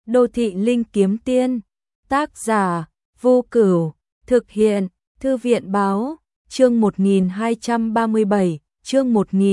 Đô thị linh kiếm tiên, tác giả, Vô Cửu, thực hiện, Thư viện báo, chương 1237, chương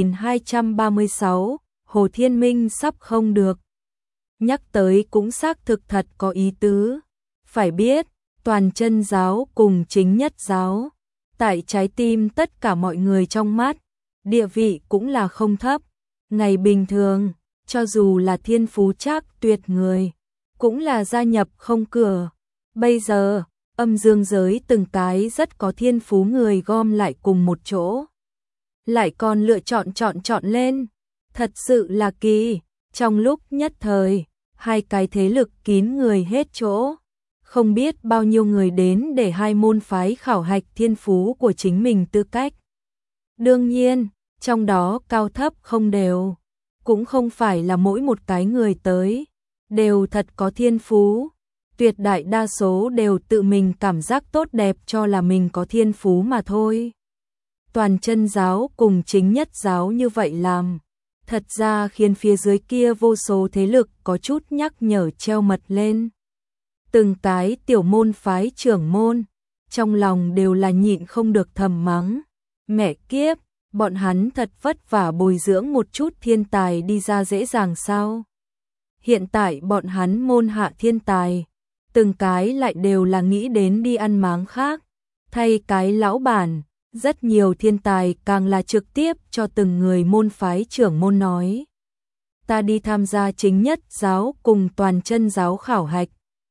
1236, Hồ Thiên Minh sắp không được. Nhắc tới cũng xác thực thật có ý tứ. Phải biết, Toàn Chân giáo cùng Chính Nhất giáo, tại trái tim tất cả mọi người trong mắt, địa vị cũng là không thấp. Ngày bình thường, cho dù là thiên phú trác tuyệt người, cũng là gia nhập không cửa. Bây giờ, âm dương giới từng cái rất có thiên phú người gom lại cùng một chỗ. Lại còn lựa chọn lên. Thật sự là kỳ. Trong lúc nhất thời, hai cái thế lực kín người hết chỗ. Không biết bao nhiêu người đến để hai môn phái khảo hạch thiên phú của chính mình tư cách. Đương nhiên, trong đó cao thấp không đều. Cũng không phải là mỗi một cái người tới đều thật có thiên phú. Tuyệt đại đa số đều tự mình cảm giác tốt đẹp cho là mình có thiên phú mà thôi. Toàn Chân giáo cùng Chính Nhất giáo như vậy làm, thật ra khiến phía dưới kia vô số thế lực có chút nhắc nhở treo mật lên. Từng cái tiểu môn phái trưởng môn, trong lòng đều là nhịn không được thầm mắng. Mẹ kiếp, bọn hắn thật vất vả bồi dưỡng một chút thiên tài đi ra dễ dàng sao? Hiện tại bọn hắn môn hạ thiên tài, từng cái lại đều là nghĩ đến đi ăn máng khác. Thay cái lão bản, rất nhiều thiên tài càng là trực tiếp cho từng người môn phái trưởng môn nói. Ta đi tham gia Chính Nhất giáo cùng Toàn Chân giáo khảo hạch.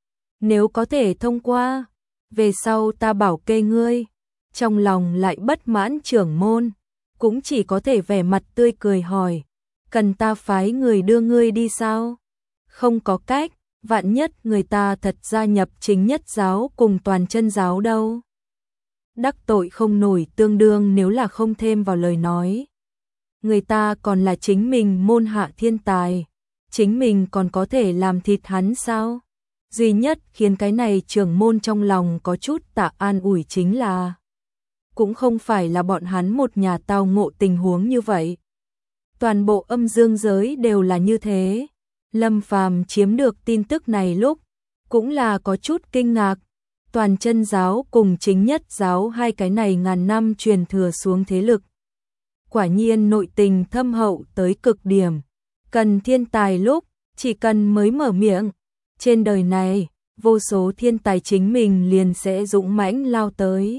Nếu có thể thông qua, về sau ta bảo kê ngươi. Trong lòng lại bất mãn trưởng môn, cũng chỉ có thể vẻ mặt tươi cười hỏi, cần ta phái người đưa ngươi đi sao? Không có cách, vạn nhất người ta thật gia nhập Chính Nhất giáo cùng Toàn Chân giáo đâu. Đắc tội không nổi tương đương nếu là không thêm vào lời nói. Người ta còn là chính mình môn hạ thiên tài, chính mình còn có thể làm thịt hắn sao? Duy nhất khiến cái này trưởng môn trong lòng có chút tạ an ủi chính là cũng không phải là bọn hắn một nhà tao ngộ tình huống như vậy. Toàn bộ âm dương giới đều là như thế. Lâm Phàm chiếm được tin tức này lúc cũng là có chút kinh ngạc. Toàn Chân giáo cùng Chính Nhất giáo hai cái này ngàn năm truyền thừa xuống thế lực. Quả nhiên nội tình thâm hậu tới cực điểm. Cần thiên tài lúc, chỉ cần mới mở miệng. Trên đời này, vô số thiên tài chính mình liền sẽ dũng mãnh lao tới.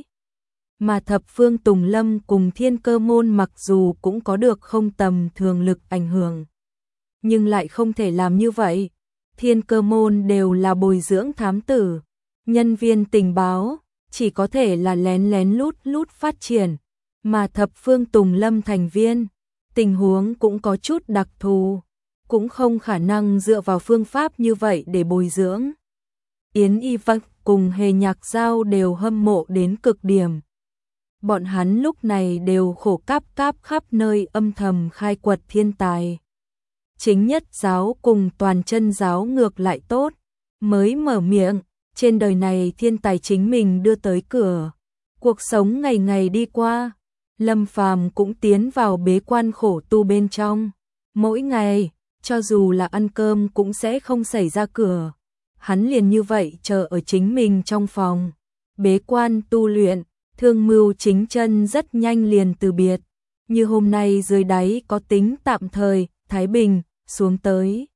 Mà Thập Phương Tùng Lâm cùng Thiên Cơ môn mặc dù cũng có được không tầm thường lực ảnh hưởng, nhưng lại không thể làm như vậy. Thiên Cơ môn đều là bồi dưỡng thám tử, nhân viên tình báo, chỉ có thể là lén lén lút lút phát triển, mà Thập Phương Tùng Lâm thành viên, tình huống cũng có chút đặc thù, cũng không khả năng dựa vào phương pháp như vậy để bồi dưỡng. Yến Y Vân cùng Hề Nhạc Giao đều hâm mộ đến cực điểm. Bọn hắn lúc này đều khổ cáp khắp nơi âm thầm khai quật thiên tài. Chính Nhất giáo cùng Toàn Chân giáo ngược lại tốt, mới mở miệng, trên đời này thiên tài chính mình đưa tới cửa. Cuộc sống ngày ngày đi qua, Lâm Phàm cũng tiến vào bế quan khổ tu bên trong. Mỗi ngày, cho dù là ăn cơm cũng sẽ không xảy ra cửa. Hắn liền như vậy chờ ở chính mình trong phòng, bế quan tu luyện. Thương Mưu Chính Chân rất nhanh liền từ biệt, như hôm nay dưới đáy có tính tạm thời, Thái Bình, xuống tới.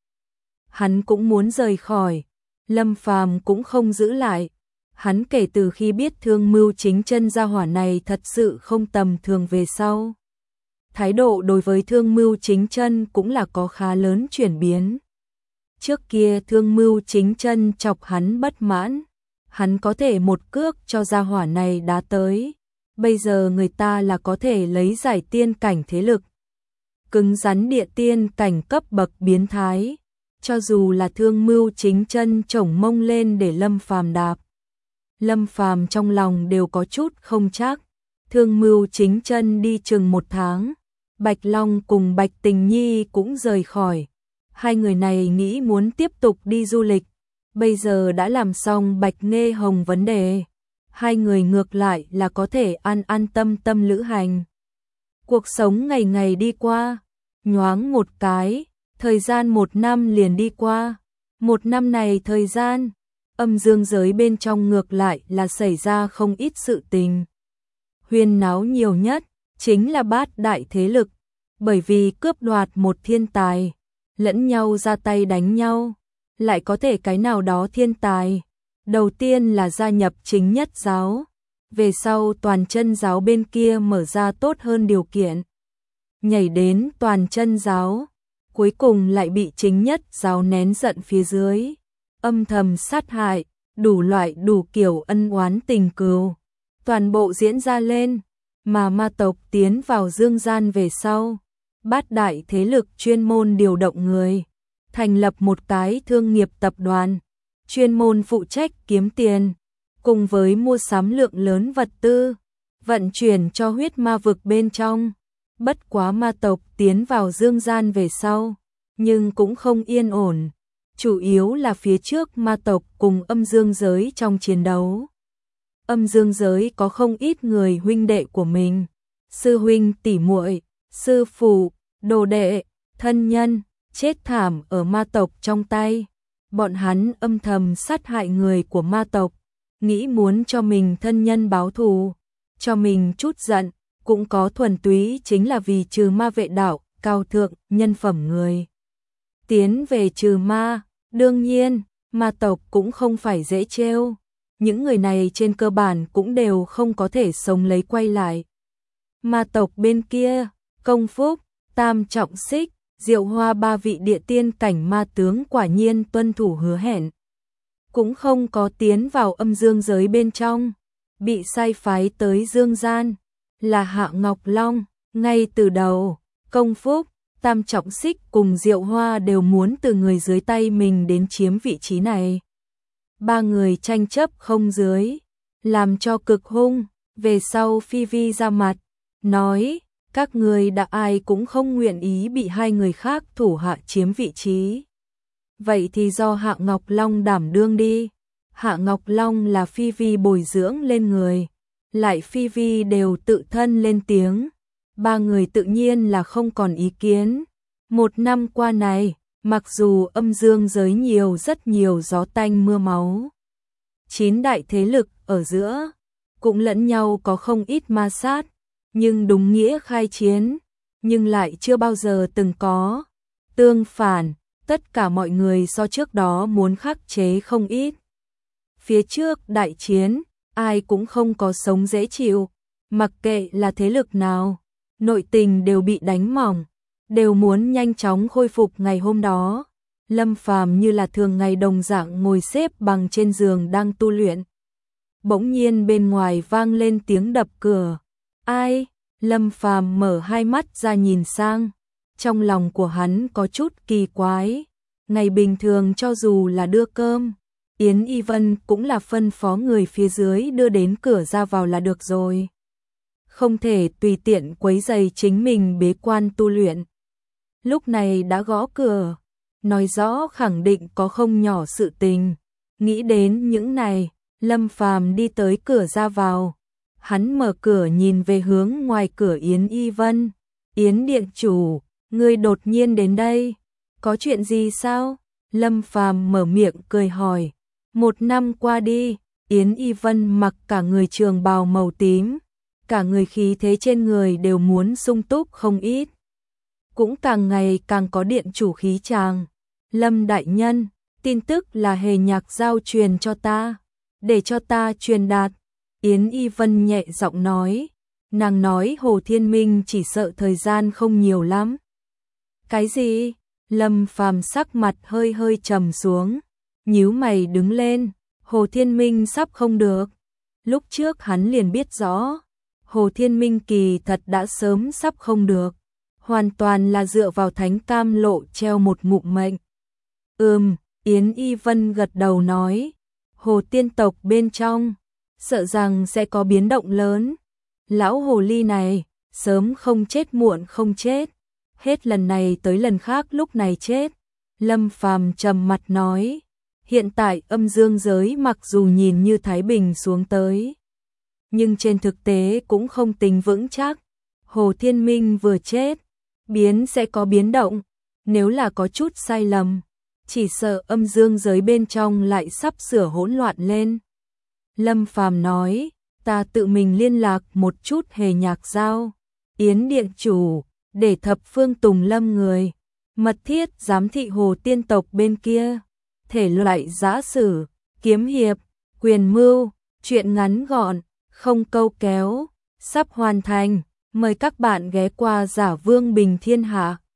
Hắn cũng muốn rời khỏi, Lâm Phàm cũng không giữ lại. Hắn kể từ khi biết Thương Mưu Chính Chân gia hỏa này thật sự không tầm thường về sau. Thái độ đối với Thương Mưu Chính Chân cũng là có khá lớn chuyển biến. Trước kia Thương Mưu Chính Chân chọc hắn bất mãn. Hắn có thể một cước cho gia hỏa này đá tới. Bây giờ người ta là có thể lấy giải tiên cảnh thế lực. Cứng rắn địa tiên cảnh cấp bậc biến thái. Cho dù là Thương Mưu Chính Chân chổng mông lên để Lâm Phàm đạp. Lâm Phàm trong lòng đều có chút không chắc. Thương Mưu Chính Chân đi chừng 1 tháng. Bạch Long cùng Bạch Tình Nhi cũng rời khỏi. Hai người này nghĩ muốn tiếp tục đi du lịch. Bây giờ đã làm xong Bạch Nghê Hồng vấn đề, hai người ngược lại là có thể an tâm lữ hành. Cuộc sống ngày ngày đi qua, nhoáng một cái, thời gian 1 năm liền đi qua. Một năm này thời gian, âm dương giới bên trong ngược lại là xảy ra không ít sự tình. Huyên náo nhiều nhất chính là bát đại thế lực, bởi vì cướp đoạt một thiên tài, lẫn nhau ra tay đánh nhau, lại có thể cái nào đó thiên tài. Đầu tiên là gia nhập chính nhất giáo, về sau toàn chân giáo bên kia mở ra tốt hơn điều kiện, nhảy đến toàn chân giáo, cuối cùng lại bị chính nhất giáo nén giận phía dưới, âm thầm sát hại, đủ loại đủ kiểu ân oán tình cừu, toàn bộ diễn ra lên, mà ma tộc tiến vào dương gian về sau, bát đại thế lực chuyên môn điều động người, thành lập một cái thương nghiệp tập đoàn, chuyên môn phụ trách kiếm tiền, cùng với mua sắm lượng lớn vật tư, vận chuyển cho huyết ma vực bên trong. Bất quá ma tộc tiến vào dương gian về sau, nhưng cũng không yên ổn, chủ yếu là phía trước ma tộc cùng âm dương giới trong chiến đấu. Âm dương giới có không ít người huynh đệ của mình, sư huynh tỷ muội, sư phụ, đồ đệ, thân nhân, chết thảm ở ma tộc trong tay. Bọn hắn âm thầm sát hại người của ma tộc, nghĩ muốn cho mình thân nhân báo thù, cho mình chút giận, cũng có thuần túy chính là vì trừ ma vệ đạo, cao thượng, nhân phẩm người. Tiến về trừ ma, đương nhiên, ma tộc cũng không phải dễ trêu. Những người này trên cơ bản cũng đều không có thể sống lấy quay lại. Ma tộc bên kia, Công Phúc, Tam Trọng Xích, Diệu Hoa ba vị địa tiên cảnh ma tướng quả nhiên tuân thủ hứa hẹn. Cũng không có tiến vào âm dương giới bên trong, bị sai phái tới dương gian, là Hạ Ngọc Long. Ngay từ đầu, Công Phúc, Tam Trọng Xích cùng Diệu Hoa đều muốn từ người dưới tay mình đến chiếm vị trí này. Ba người tranh chấp không dưới, làm cho cực hung, về sau Phi Vi ra mặt, nói, các người đã ai cũng không nguyện ý bị hai người khác thủ hạ chiếm vị trí. Vậy thì do Hạ Ngọc Long đảm đương đi. Hạ Ngọc Long là Phi Vi bồi dưỡng lên người, lại Phi Vi đều tự thân lên tiếng. Ba người tự nhiên là không còn ý kiến. Một năm qua này, mặc dù âm dương giới nhiều rất nhiều gió tanh mưa máu, 9 đại thế lực ở giữa cũng lẫn nhau có không ít ma sát, nhưng đúng nghĩa khai chiến, nhưng lại chưa bao giờ từng có. Tương phản, tất cả mọi người so trước đó muốn khắc chế không ít. Phía trước đại chiến, ai cũng không có sống dễ chịu, mặc kệ là thế lực nào, nội tình đều bị đánh mỏng, đều muốn nhanh chóng khôi phục ngày hôm đó. Lâm Phàm như là thường ngày đồng dạng ngồi xếp bằng trên giường đang tu luyện. Bỗng nhiên bên ngoài vang lên tiếng đập cửa. Ai? Lâm Phàm mở hai mắt ra nhìn sang. Trong lòng của hắn có chút kỳ quái. Ngày bình thường cho dù là đưa cơm, Yến Y Vân cũng là phân phó người phía dưới đưa đến cửa ra vào là được rồi. Không thể tùy tiện quấy rầy chính mình bế quan tu luyện. Lúc này đã gõ cửa, nói rõ khẳng định có không nhỏ sự tình. Nghĩ đến những này, Lâm Phàm đi tới cửa ra vào. Hắn mở cửa nhìn về hướng ngoài cửa Yến Y Vân. Yến điện chủ, ngươi đột nhiên đến đây, có chuyện gì sao? Lâm Phàm mở miệng cười hỏi. Một năm qua đi, Yến Y Vân mặc cả người trường bào màu tím, cả người khí thế trên người đều muốn sung túc không ít. Cũng càng ngày càng có điện chủ khí chàng. Lâm đại nhân, tin tức là Hề Nhạc giao truyền cho ta, để cho ta truyền đạt. Yến Y Vân nhẹ giọng nói, nàng nói Hồ Thiên Minh chỉ sợ thời gian không nhiều lắm. Cái gì? Lâm Phàm sắc mặt hơi hơi trầm xuống, nhíu mày đứng lên, Hồ Thiên Minh sắp không được. Lúc trước hắn liền biết rõ, Hồ Thiên Minh kỳ thật đã sớm sắp không được, hoàn toàn là dựa vào thánh cam lộ treo một ngụm mệnh. Yến Y Vân gật đầu nói, Hồ tiên tộc bên trong, sợ rằng sẽ có biến động lớn. Lão hồ ly này, sớm không chết muộn không chết, hết lần này tới lần khác lúc này chết. Lâm Phàm trầm mặt nói, hiện tại âm dương giới mặc dù nhìn như thái bình xuống tới, nhưng trên thực tế cũng không tính vững chắc. Hồ Thiên Minh vừa chết, biến sẽ có biến động, nếu là có chút sai lầm, chỉ sợ âm dương giới bên trong lại sắp sửa hỗn loạn lên. Lâm Phàm nói, ta tự mình liên lạc một chút Hề Nhạc Giao, Yến Điện Chủ, để thập phương Tùng Lâm người, mật thiết giám thị Hồ Tiên tộc bên kia, thể loại giã sử, kiếm hiệp, quyền mưu, truyện ngắn gọn, không câu kéo, sắp hoàn thành, mời các bạn ghé qua Giả Vương Bình Thiên Hạ.